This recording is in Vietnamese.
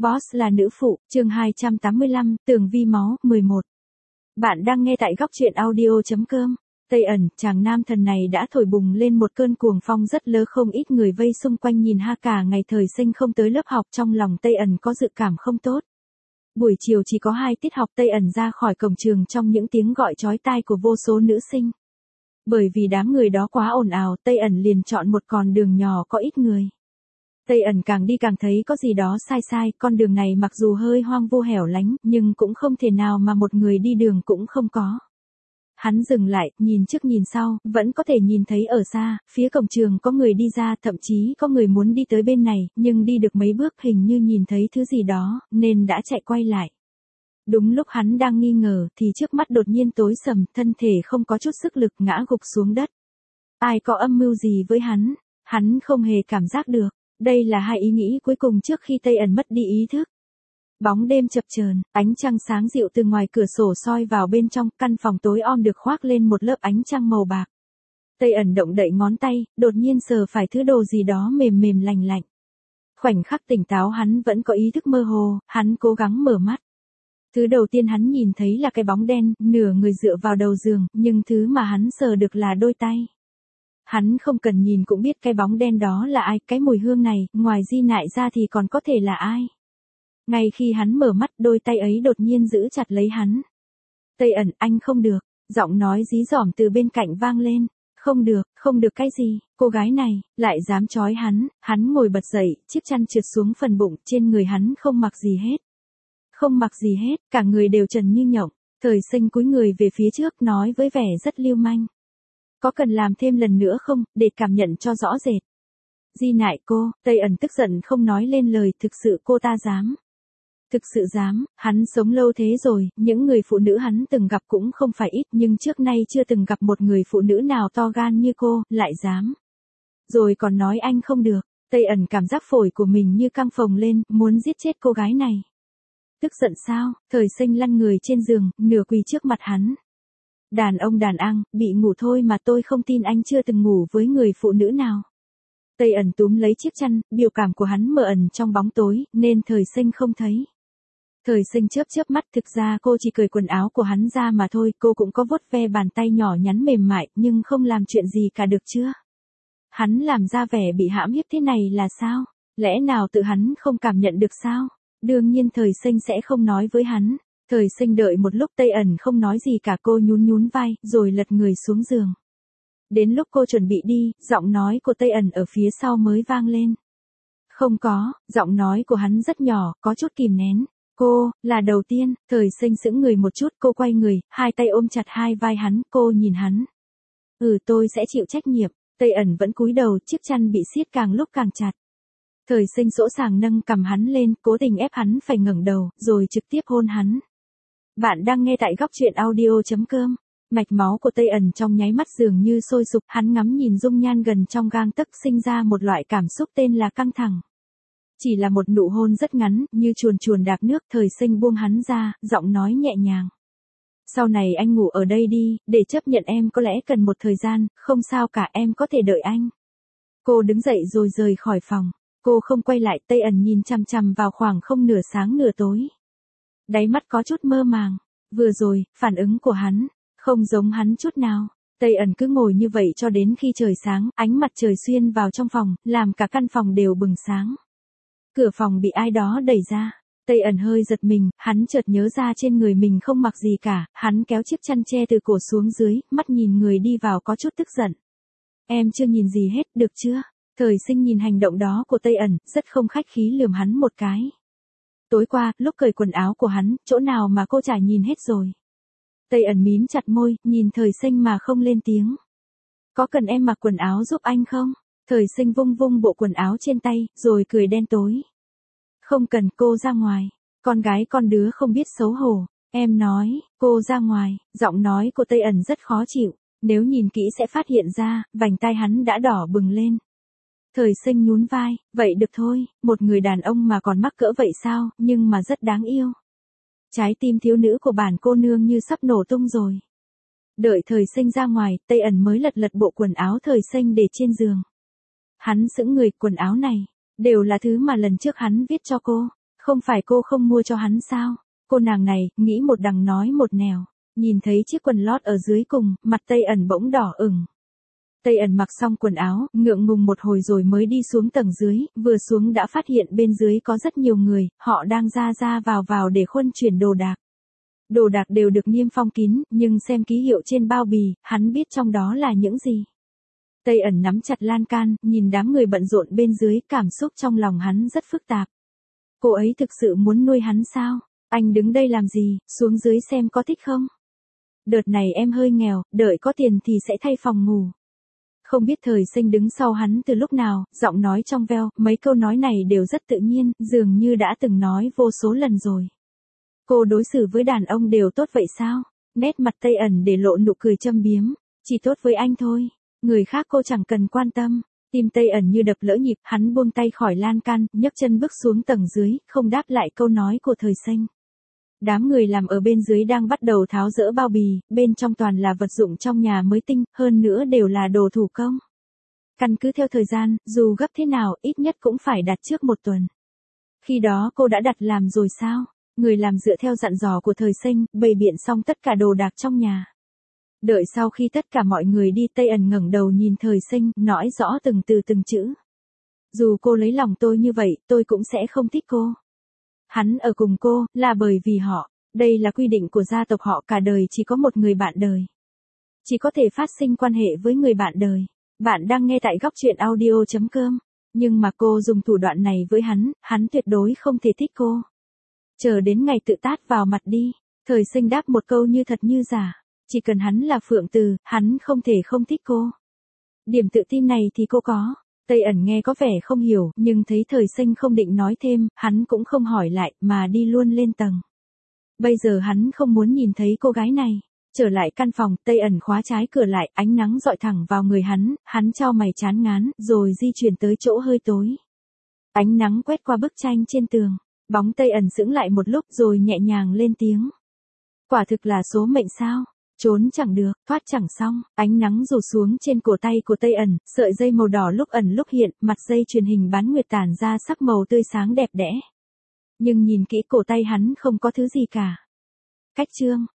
Boss là nữ phụ, chương 285, tường vi máu, 11. Bạn đang nghe tại góc truyện audio.com. Tây ẩn, chàng nam thần này đã thổi bùng lên một cơn cuồng phong rất lớn, không ít người vây xung quanh nhìn ha, cả ngày thời sinh không tới lớp học, trong lòng Tây ẩn có dự cảm không tốt. Buổi chiều chỉ có 2 tiết học, Tây ẩn ra khỏi cổng trường trong những tiếng gọi chói tai của vô số nữ sinh. Bởi vì đám người đó quá ồn ào, Tây ẩn liền chọn một con đường nhỏ có ít người. Tây ẩn càng đi càng thấy có gì đó sai sai, con đường này mặc dù hơi hoang vu hẻo lánh, nhưng cũng không thể nào mà một người đi đường cũng không có. Hắn dừng lại, nhìn trước nhìn sau, vẫn có thể nhìn thấy ở xa, phía cổng trường có người đi ra, thậm chí có người muốn đi tới bên này, nhưng đi được mấy bước hình như nhìn thấy thứ gì đó, nên đã chạy quay lại. Đúng lúc hắn đang nghi ngờ, thì trước mắt đột nhiên tối sầm, thân thể không có chút sức lực ngã gục xuống đất. Ai có âm mưu gì với hắn không hề cảm giác được. Đây là hai ý nghĩ cuối cùng trước khi Tây ẩn mất đi ý thức. Bóng đêm chập chờn, ánh trăng sáng dịu từ ngoài cửa sổ soi vào bên trong, căn phòng tối om được khoác lên một lớp ánh trăng màu bạc. Tây ẩn động đậy ngón tay, đột nhiên sờ phải thứ đồ gì đó mềm mềm lành lạnh. Khoảnh khắc tỉnh táo hắn vẫn có ý thức mơ hồ, hắn cố gắng mở mắt. Thứ đầu tiên hắn nhìn thấy là cái bóng đen, nửa người dựa vào đầu giường, nhưng thứ mà hắn sờ được là đôi tay. Hắn không cần nhìn cũng biết cái bóng đen đó là ai, cái mùi hương này, ngoài Di Nại ra thì còn có thể là ai. Ngay khi hắn mở mắt, đôi tay ấy đột nhiên giữ chặt lấy hắn. Tây ẩn, anh không được, giọng nói dí dỏm từ bên cạnh vang lên. Không được cái gì, cô gái này, lại dám trói hắn ngồi bật dậy, chiếc chăn trượt xuống phần bụng, trên người hắn không mặc gì hết. Không mặc gì hết, cả người đều trần như nhộng, thời sinh cúi người về phía trước nói với vẻ rất lưu manh. Có cần làm thêm lần nữa không, để cảm nhận cho rõ rệt. Di Nại cô, Tây ẩn tức giận không nói lên lời, thực sự cô ta dám. Thực sự dám, hắn sống lâu thế rồi, những người phụ nữ hắn từng gặp cũng không phải ít, nhưng trước nay chưa từng gặp một người phụ nữ nào to gan như cô, lại dám. Rồi còn nói anh không được, Tây ẩn cảm giác phổi của mình như căng phồng lên, muốn giết chết cô gái này. Tức giận sao, thời sinh lăn người trên giường, nửa quỳ trước mặt hắn. Đàn ông đàn ăn, bị ngủ thôi mà, tôi không tin anh chưa từng ngủ với người phụ nữ nào. Tây ẩn túm lấy chiếc chăn, biểu cảm của hắn mờ ẩn trong bóng tối, nên thời sinh không thấy. Thời sinh chớp mắt, thực ra cô chỉ cởi quần áo của hắn ra mà thôi, cô cũng có vuốt ve bàn tay nhỏ nhắn mềm mại, nhưng không làm chuyện gì cả được chưa? Hắn làm ra vẻ bị hãm hiếp thế này là sao? Lẽ nào tự hắn không cảm nhận được sao? Đương nhiên thời sinh sẽ không nói với hắn. Thời sinh đợi một lúc Tây ẩn không nói gì cả, cô nhún vai, rồi lật người xuống giường. Đến lúc cô chuẩn bị đi, giọng nói của Tây ẩn ở phía sau mới vang lên. Không có, giọng nói của hắn rất nhỏ, có chút kìm nén. Cô, là đầu tiên, thời sinh sững người một chút, cô quay người, hai tay ôm chặt hai vai hắn, cô nhìn hắn. Tôi sẽ chịu trách nhiệm. Tây ẩn vẫn cúi đầu, chiếc chăn bị siết càng lúc càng chặt. Thời sinh sỗ sàng nâng cầm hắn lên, cố tình ép hắn phải ngẩng đầu, rồi trực tiếp hôn hắn. Bạn đang nghe tại góc truyện audio.com. Mạch máu của Tây ẩn trong nháy mắt dường như sôi sục, hắn ngắm nhìn dung nhan gần trong gang tấc, sinh ra một loại cảm xúc tên là căng thẳng. Chỉ là một nụ hôn rất ngắn, như chuồn chuồn đạp nước, thời sinh buông hắn ra, giọng nói nhẹ nhàng. Sau này anh ngủ ở đây đi, để chấp nhận em có lẽ cần một thời gian, không sao cả, em có thể đợi anh. Cô đứng dậy rồi rời khỏi phòng. Cô không quay lại, Tây ẩn nhìn chằm chằm vào khoảng không nửa sáng nửa tối. Đáy mắt có chút mơ màng. Vừa rồi, phản ứng của hắn, không giống hắn chút nào. Tây ẩn cứ ngồi như vậy cho đến khi trời sáng, ánh mặt trời xuyên vào trong phòng, làm cả căn phòng đều bừng sáng. Cửa phòng bị ai đó đẩy ra. Tây ẩn hơi giật mình, hắn chợt nhớ ra trên người mình không mặc gì cả, hắn kéo chiếc chăn che từ cổ xuống dưới, mắt nhìn người đi vào có chút tức giận. Em chưa nhìn gì hết, được chưa? Thời sinh nhìn hành động đó của Tây ẩn, rất không khách khí lườm hắn một cái. Tối qua, lúc cởi quần áo của hắn, chỗ nào mà cô chả nhìn hết rồi. Tây ẩn mím chặt môi, nhìn thời sinh mà không lên tiếng. Có cần em mặc quần áo giúp anh không? Thời sinh vung vung bộ quần áo trên tay, rồi cười đen tối. Không cần, cô ra ngoài. Con gái con đứa không biết xấu hổ. Em nói, cô ra ngoài. Giọng nói của Tây ẩn rất khó chịu. Nếu nhìn kỹ sẽ phát hiện ra, vành tai hắn đã đỏ bừng lên. Thời sinh nhún vai, vậy được thôi, một người đàn ông mà còn mắc cỡ vậy sao, nhưng mà rất đáng yêu. Trái tim thiếu nữ của bản cô nương như sắp nổ tung rồi. Đợi thời sinh ra ngoài, Tây ẩn mới lật bộ quần áo thời sinh để trên giường. Hắn sững người, quần áo này, đều là thứ mà lần trước hắn viết cho cô. Không phải cô không mua cho hắn sao? Cô nàng này, nghĩ một đằng nói một nẻo. Nhìn thấy chiếc quần lót ở dưới cùng, mặt Tây Ẩn bỗng đỏ ửng. Tây Ẩn mặc xong quần áo, ngượng ngùng một hồi rồi mới đi xuống tầng dưới, vừa xuống đã phát hiện bên dưới có rất nhiều người, họ đang ra ra vào để khuân chuyển đồ đạc. Đồ đạc đều được niêm phong kín, nhưng xem ký hiệu trên bao bì, hắn biết trong đó là những gì. Tây Ẩn nắm chặt lan can, nhìn đám người bận rộn bên dưới, cảm xúc trong lòng hắn rất phức tạp. Cô ấy thực sự muốn nuôi hắn sao? Anh đứng đây làm gì, xuống dưới xem có thích không? Đợt này em hơi nghèo, đợi có tiền thì sẽ thay phòng ngủ. Không biết Thời Sinh đứng sau hắn từ lúc nào, giọng nói trong veo, mấy câu nói này đều rất tự nhiên, dường như đã từng nói vô số lần rồi. Cô đối xử với đàn ông đều tốt vậy sao? Nét mặt Tây Ẩn để lộ nụ cười châm biếm. Chỉ tốt với anh thôi. Người khác cô chẳng cần quan tâm. Tim Tây Ẩn như đập lỡ nhịp, hắn buông tay khỏi lan can, nhấc chân bước xuống tầng dưới, không đáp lại câu nói của Thời Sinh. Đám người làm ở bên dưới đang bắt đầu tháo dỡ bao bì, bên trong toàn là vật dụng trong nhà mới tinh, hơn nữa đều là đồ thủ công. Căn cứ theo thời gian, dù gấp thế nào, ít nhất cũng phải đặt trước 1 tuần. Khi đó cô đã đặt làm rồi sao? Người làm dựa theo dặn dò của Thời Sinh, bày biện xong tất cả đồ đạc trong nhà. Đợi sau khi tất cả mọi người đi, Tây Ẩn ngẩng đầu nhìn Thời Sinh, nói rõ từng từ từng chữ. Dù cô lấy lòng tôi như vậy, tôi cũng sẽ không thích cô. Hắn ở cùng cô, là bởi vì họ. Đây là quy định của gia tộc họ, cả đời chỉ có một người bạn đời. Chỉ có thể phát sinh quan hệ với người bạn đời. Bạn đang nghe tại góc truyện audio.com. Nhưng mà cô dùng thủ đoạn này với hắn tuyệt đối không thể thích cô. Chờ đến ngày tự tát vào mặt đi. Thời Sinh đáp một câu như thật như giả. Chỉ cần hắn là Phượng Từ, hắn không thể không thích cô. Điểm tự tin này thì cô có. Tây Ẩn nghe có vẻ không hiểu, nhưng thấy Thời Sinh không định nói thêm, hắn cũng không hỏi lại, mà đi luôn lên tầng. Bây giờ hắn không muốn nhìn thấy cô gái này. Trở lại căn phòng, Tây Ẩn khóa trái cửa lại, ánh nắng dọi thẳng vào người hắn chau mày chán ngán, rồi di chuyển tới chỗ hơi tối. Ánh nắng quét qua bức tranh trên tường, bóng Tây Ẩn sững lại một lúc rồi nhẹ nhàng lên tiếng. Quả thực là số mệnh sao? Trốn chẳng được, thoát chẳng xong, ánh nắng rủ xuống trên cổ tay của Tây Ẩn, sợi dây màu đỏ lúc ẩn lúc hiện, mặt dây truyền hình bán nguyệt tản ra sắc màu tươi sáng đẹp đẽ. Nhưng nhìn kỹ cổ tay hắn không có thứ gì cả. Cách chương